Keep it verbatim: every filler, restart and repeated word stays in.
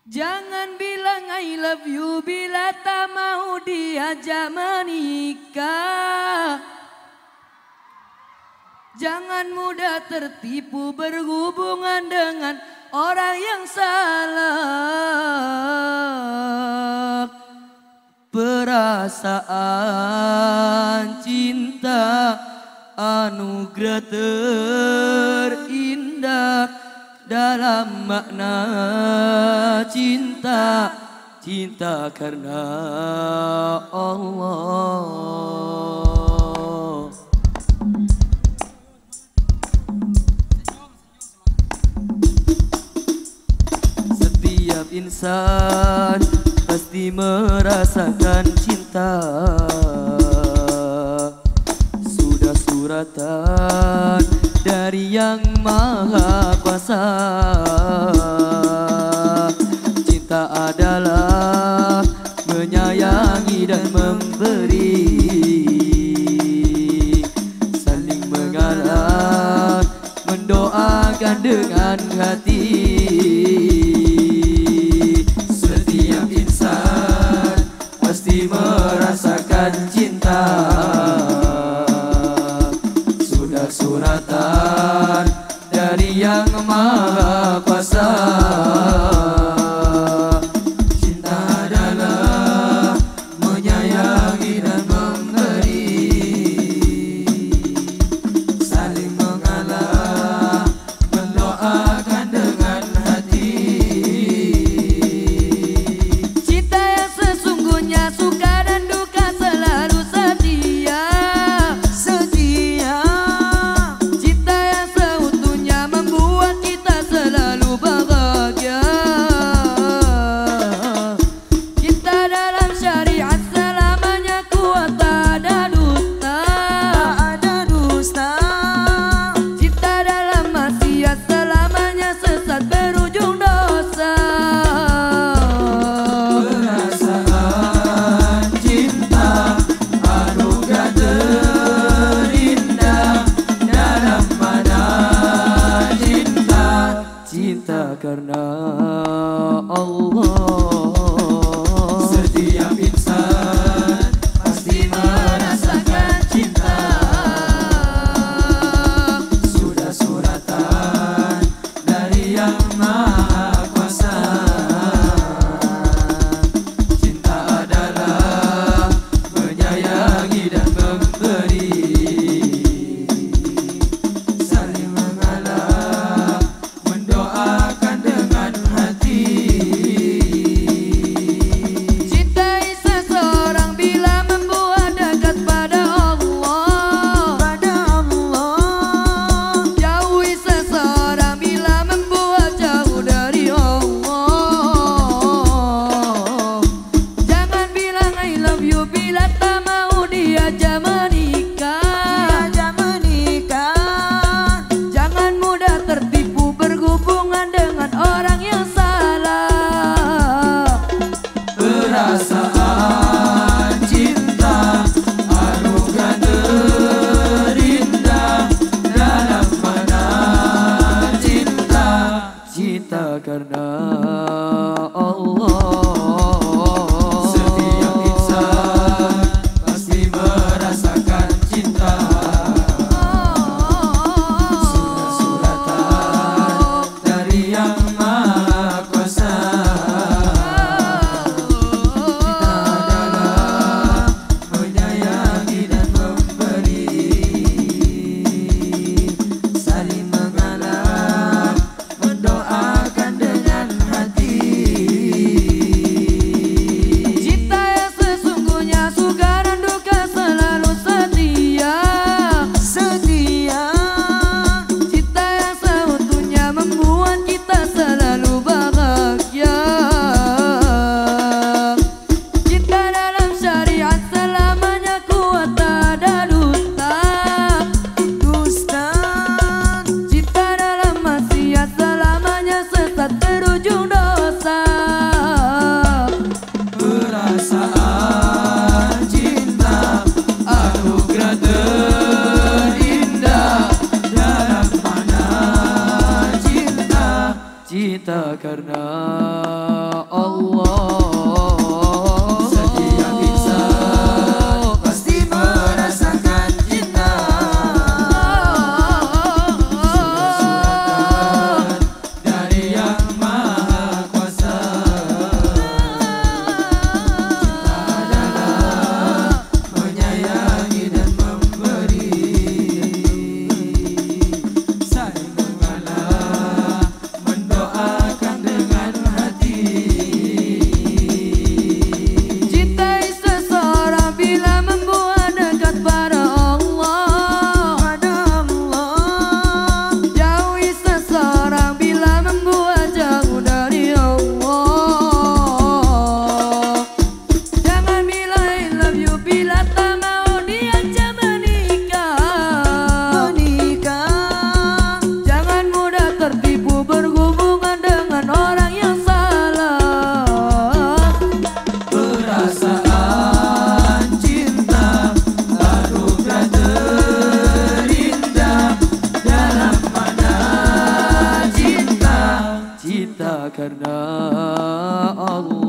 Jangan bilang I love you bila tak mau diajak menikah. Jangan mudah tertipu berhubungan dengan orang yang salah. Perasaan cinta anugerah terindah dalam makna cinta, cinta karena Allah. Setiap insan pasti merasakan cinta, sudah suratan dari Yang Maha Kuasa. Cinta adalah menyayangi dan memberi, saling mengalah, mendoakan dengan hati. Setiap insan pasti merasakan cinta, sudah suratan dari Yang Maha Kuasa. Cinta adalah menyayangi dan memberi, saling mengalah, mendoakan dengan hati. Cinta yang sesungguhnya suka dan duka selalu setia. Cinta karena Allah. Setiap insan pasti merasakan cinta, sudah suratan dari Yang Maha Kuasa. Cinta adalah menyayangi dan memberi, saling mengalah, mendoakan dengan hati. Cintai seseorang bila membuat dekat pada Allah, pada Allah. Jauhi seseorang bila membuat jauh dari Allah. Jangan bilang I love you bila tak mau diajak menikah, diajak menikah. Jangan mudah tertipu berhubungan dengan orang yang salah. Perasaan cinta anugerah terindah dalam makna cinta, cinta karena Allah. Setiap insan pasti merasakan cinta, sudah suratan dari Yang Maha Kuasa. Cinta adalah menyayangi dan memberi, saling mengalah, mendoakan dengan hati. Cinta yang sesungguhnya suka dan duka selalu setia, setia. Cinta yang seutuhnya membuat kita selalu bahagia. Cinta dalam syariat selamanya kuat, tak ada dusta, dusta. Cinta dalam maksiat selamanya sesat berujung dosa. Perasaan cinta anugerah terindah dalam makna cinta, cinta karena Allah. Setiap insan pasti merasakan cinta. Surat-surat dari Yang Maha Kuasa. Cinta adalah menyayangi dan memberi. Saling mengalah, mendoakan dengan hati. Cintai seseorang bila membuat dekat pada Allah. Pada Allah, Jauhi seseorang bila membuat jauh dari Allah. Jangan bilang I love you bila tak mau diajak menikah. menikah. Jangan mudah tertipu berhubungan dengan orang yang salah. Perasaan cinta anugerah terindah dalam makna cinta. Cinta karena Allah.